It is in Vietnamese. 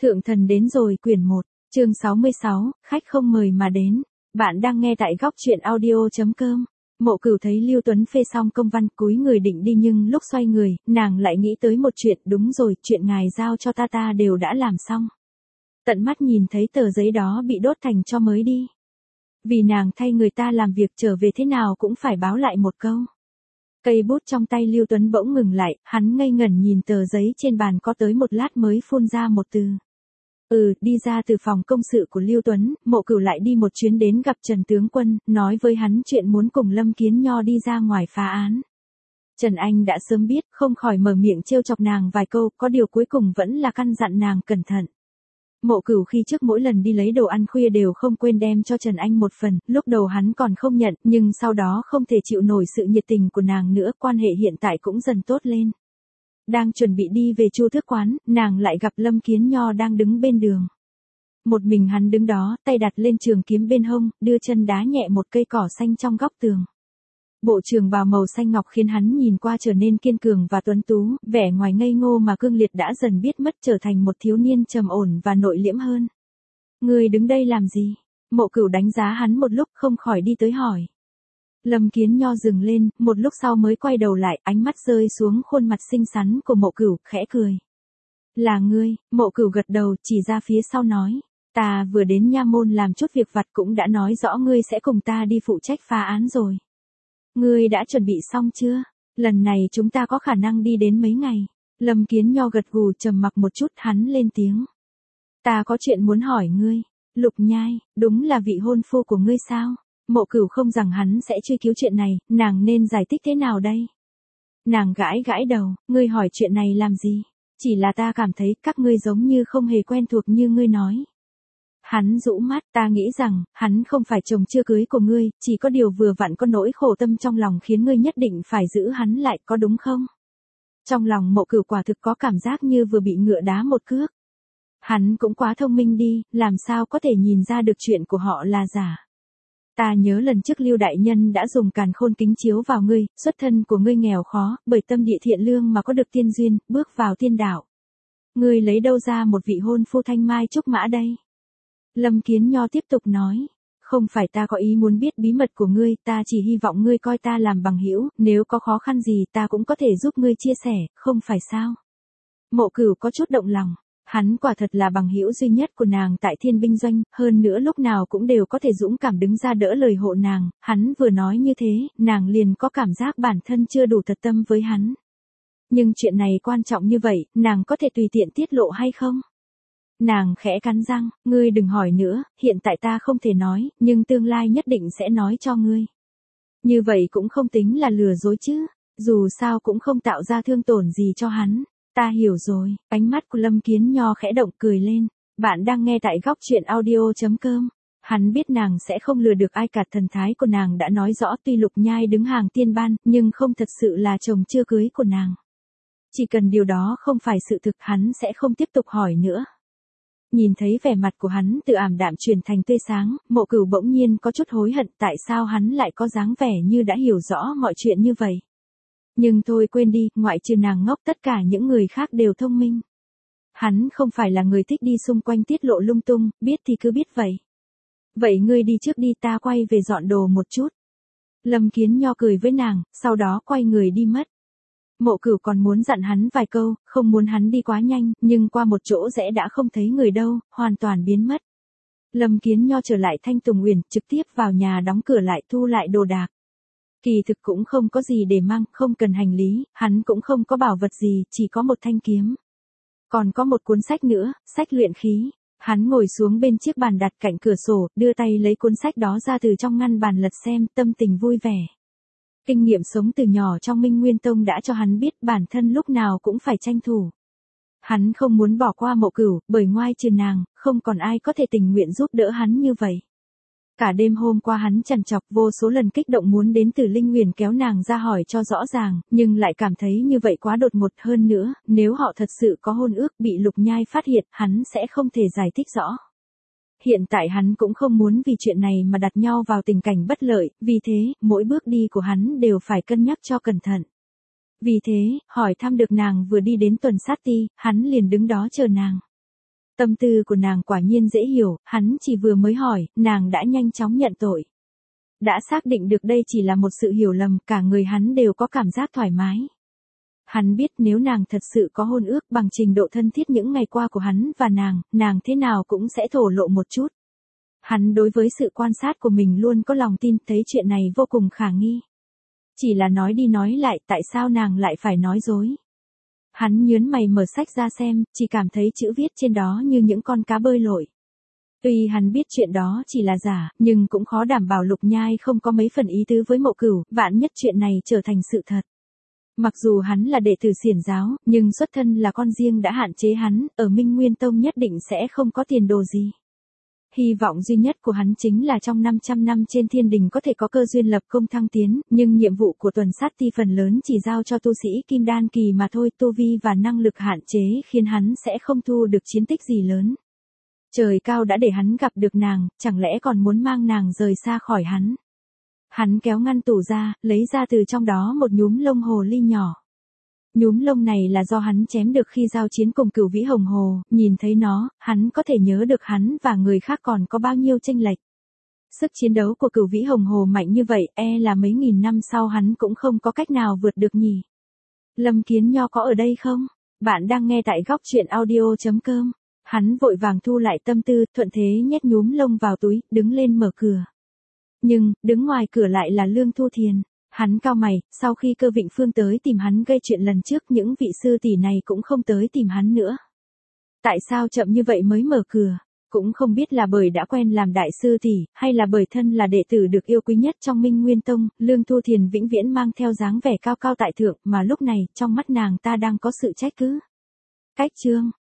Thượng thần đến rồi quyển 1, chương 66, khách không mời mà đến. Bạn đang nghe tại góc truyện audio.com. Mộ Cửu thấy Lưu Tuấn phê xong công văn cúi người định đi nhưng lúc xoay người, nàng lại nghĩ tới một chuyện. Đúng rồi, chuyện ngài giao cho ta đều đã làm xong. Tận mắt nhìn thấy tờ giấy đó bị đốt thành tro mới đi. Vì nàng thay người ta làm việc trở về thế nào cũng phải báo lại một câu. Cây bút trong tay Lưu Tuấn bỗng ngừng lại, hắn ngây ngẩn nhìn tờ giấy trên bàn, có tới một lát mới phun ra một từ. Đi ra từ phòng công sự của Lưu Tuấn, Mộ Cửu lại đi một chuyến đến gặp Trần tướng quân, nói với hắn chuyện muốn cùng Lâm Kiến Nho đi ra ngoài phá án. Trần Anh đã sớm biết, không khỏi mở miệng trêu chọc nàng vài câu, có điều cuối cùng vẫn là căn dặn nàng cẩn thận. Mộ Cửu khi trước mỗi lần đi lấy đồ ăn khuya đều không quên đem cho Trần Anh một phần, lúc đầu hắn còn không nhận, nhưng sau đó không thể chịu nổi sự nhiệt tình của nàng nữa, quan hệ hiện tại cũng dần tốt lên. Đang chuẩn bị đi về Chu Thức quán, nàng lại gặp Lâm Kiến Nho đang đứng bên đường. Một mình hắn đứng đó, tay đặt lên trường kiếm bên hông, đưa chân đá nhẹ một cây cỏ xanh trong góc tường. Bộ trường bào màu xanh ngọc khiến hắn nhìn qua trở nên kiên cường và tuấn tú, vẻ ngoài ngây ngô mà cương liệt đã dần biết mất, trở thành một thiếu niên trầm ổn và nội liễm hơn. Ngươi đứng đây làm gì? Mộ Cửu đánh giá hắn một lúc không khỏi đi tới hỏi. Lâm Kiến Nho dừng lên, một lúc sau mới quay đầu lại, ánh mắt rơi xuống khuôn mặt xinh xắn của Mộ Cửu, khẽ cười. Là ngươi? Mộ Cửu gật đầu, chỉ ra phía sau nói. Ta vừa đến nha môn làm chút việc vặt, cũng đã nói rõ ngươi sẽ cùng ta đi phụ trách phá án rồi. Ngươi đã chuẩn bị xong chưa? Lần này chúng ta có khả năng đi đến mấy ngày? Lâm Kiến Nho gật gù, trầm mặc một chút, hắn lên tiếng. Ta có chuyện muốn hỏi ngươi. Lục Nhai, đúng là vị hôn phu của ngươi sao? Mộ Cửu không rằng hắn sẽ truy cứu chuyện này, nàng nên giải thích thế nào đây? Nàng gãi gãi đầu, ngươi hỏi chuyện này làm gì? Chỉ là ta cảm thấy các ngươi giống như không hề quen thuộc như ngươi nói. Hắn rũ mắt, ta nghĩ rằng, hắn không phải chồng chưa cưới của ngươi, chỉ có điều vừa vặn có nỗi khổ tâm trong lòng khiến ngươi nhất định phải giữ hắn lại, có đúng không? Trong lòng Mộ Cửu quả thực có cảm giác như vừa bị ngựa đá một cước. Hắn cũng quá thông minh đi, làm sao có thể nhìn ra được chuyện của họ là giả. Ta nhớ lần trước Lưu đại nhân đã dùng càn khôn kính chiếu vào ngươi, xuất thân của ngươi nghèo khó, bởi tâm địa thiện lương mà có được tiên duyên, bước vào tiên đạo. Ngươi lấy đâu ra một vị hôn phu thanh mai trúc mã đây? Lâm Kiến Nho tiếp tục nói, không phải ta có ý muốn biết bí mật của ngươi, ta chỉ hy vọng ngươi coi ta làm bằng hữu, nếu có khó khăn gì ta cũng có thể giúp ngươi chia sẻ, không phải sao? Mộ Cửu có chút động lòng. Hắn quả thật là bằng hữu duy nhất của nàng tại Thiên Binh Doanh, hơn nữa lúc nào cũng đều có thể dũng cảm đứng ra đỡ lời hộ nàng, hắn vừa nói như thế, nàng liền có cảm giác bản thân chưa đủ thật tâm với hắn. Nhưng chuyện này quan trọng như vậy, nàng có thể tùy tiện tiết lộ hay không? Nàng khẽ cắn răng, ngươi đừng hỏi nữa, hiện tại ta không thể nói, nhưng tương lai nhất định sẽ nói cho ngươi. Như vậy cũng không tính là lừa dối chứ, dù sao cũng không tạo ra thương tổn gì cho hắn. Ta hiểu rồi, ánh mắt của Lâm Kiến Nho khẽ động, cười lên. Bạn đang nghe tại góc truyện audio.com. Hắn biết nàng sẽ không lừa được ai cả, thần thái của nàng đã nói rõ, tuy Lục Nhai đứng hàng tiên ban, nhưng không thật sự là chồng chưa cưới của nàng. Chỉ cần điều đó không phải sự thực, hắn sẽ không tiếp tục hỏi nữa. Nhìn thấy vẻ mặt của hắn từ ảm đạm chuyển thành tươi sáng, Mộ Cửu bỗng nhiên có chút hối hận tại sao hắn lại có dáng vẻ như đã hiểu rõ mọi chuyện như vậy. Nhưng thôi quên đi, ngoại trừ nàng ngốc tất cả những người khác đều thông minh. Hắn không phải là người thích đi xung quanh tiết lộ lung tung, biết thì cứ biết vậy. Vậy ngươi đi trước đi, ta quay về dọn đồ một chút. Lâm Kiến Nho cười với nàng, sau đó quay người đi mất. Mộ Cửu còn muốn dặn hắn vài câu, không muốn hắn đi quá nhanh, nhưng qua một chỗ rẽ đã không thấy người đâu, hoàn toàn biến mất. Lâm Kiến Nho trở lại Thanh Tùng Uyển, trực tiếp vào nhà đóng cửa lại, thu lại đồ đạc. Kỳ thực cũng không có gì để mang, không cần hành lý, hắn cũng không có bảo vật gì, chỉ có một thanh kiếm. Còn có một cuốn sách nữa, sách luyện khí. Hắn ngồi xuống bên chiếc bàn đặt cạnh cửa sổ, đưa tay lấy cuốn sách đó ra từ trong ngăn bàn lật xem, tâm tình vui vẻ. Kinh nghiệm sống từ nhỏ trong Minh Nguyên Tông đã cho hắn biết bản thân lúc nào cũng phải tranh thủ. Hắn không muốn bỏ qua Mộ Cửu, bởi ngoài trừ nàng, không còn ai có thể tình nguyện giúp đỡ hắn như vậy. Cả đêm hôm qua hắn trằn trọc, vô số lần kích động muốn đến Tử Linh Huyền kéo nàng ra hỏi cho rõ ràng, nhưng lại cảm thấy như vậy quá đột ngột, hơn nữa, nếu họ thật sự có hôn ước bị Lục Nhai phát hiện, hắn sẽ không thể giải thích rõ. Hiện tại hắn cũng không muốn vì chuyện này mà đặt nhau vào tình cảnh bất lợi, vì thế, mỗi bước đi của hắn đều phải cân nhắc cho cẩn thận. Vì thế, hỏi thăm được nàng vừa đi đến Tuần Sát Ti, hắn liền đứng đó chờ nàng. Tâm tư của nàng quả nhiên dễ hiểu, hắn chỉ vừa mới hỏi, nàng đã nhanh chóng nhận tội. Đã xác định được đây chỉ là một sự hiểu lầm, cả người hắn đều có cảm giác thoải mái. Hắn biết nếu nàng thật sự có hôn ước bằng trình độ thân thiết những ngày qua của hắn và nàng thế nào cũng sẽ thổ lộ một chút. Hắn đối với sự quan sát của mình luôn có lòng tin, thấy chuyện này vô cùng khả nghi. Chỉ là nói đi nói lại, tại sao nàng lại phải nói dối? Hắn nhướng mày mở sách ra xem, chỉ cảm thấy chữ viết trên đó như những con cá bơi lội. Tuy hắn biết chuyện đó chỉ là giả, nhưng cũng khó đảm bảo Lục Nhai không có mấy phần ý tứ với Mộ Cửu, vạn nhất chuyện này trở thành sự thật. Mặc dù hắn là đệ tử xiển giáo, nhưng xuất thân là con riêng đã hạn chế hắn, ở Minh Nguyên Tông nhất định sẽ không có tiền đồ gì. Hy vọng duy nhất của hắn chính là trong 500 năm trên thiên đình có thể có cơ duyên lập công thăng tiến, nhưng nhiệm vụ của tuần sát ti phần lớn chỉ giao cho tu sĩ kim đan kỳ mà thôi, tu vi và năng lực hạn chế khiến hắn sẽ không thu được chiến tích gì lớn. Trời cao đã để hắn gặp được nàng, chẳng lẽ còn muốn mang nàng rời xa khỏi hắn. Hắn kéo ngăn tủ ra, lấy ra từ trong đó một nhúm lông hồ ly nhỏ. Nhúm lông này là do hắn chém được khi giao chiến cùng Cửu Vĩ Hồng Hồ, nhìn thấy nó, hắn có thể nhớ được hắn và người khác còn có bao nhiêu chênh lệch. Sức chiến đấu của Cửu Vĩ Hồng Hồ mạnh như vậy, là mấy nghìn năm sau hắn cũng không có cách nào vượt được nhỉ. Lâm Kiến Nho có ở đây không? Bạn đang nghe tại góc truyện audio.com. Hắn vội vàng thu lại tâm tư, thuận thế nhét nhúm lông vào túi, đứng lên mở cửa. Nhưng, đứng ngoài cửa lại là Lương Thu Thiền. Hắn cau mày, sau khi Cơ Vịnh Phương tới tìm hắn gây chuyện lần trước, những vị sư tỷ này cũng không tới tìm hắn nữa. Tại sao chậm như vậy mới mở cửa? Cũng không biết là bởi đã quen làm đại sư tỷ, hay là bởi thân là đệ tử được yêu quý nhất trong Minh Nguyên Tông, Lương Thu Thiền vĩnh viễn mang theo dáng vẻ cao cao tại thượng, mà lúc này, trong mắt nàng ta đang có sự trách cứ. Cách chương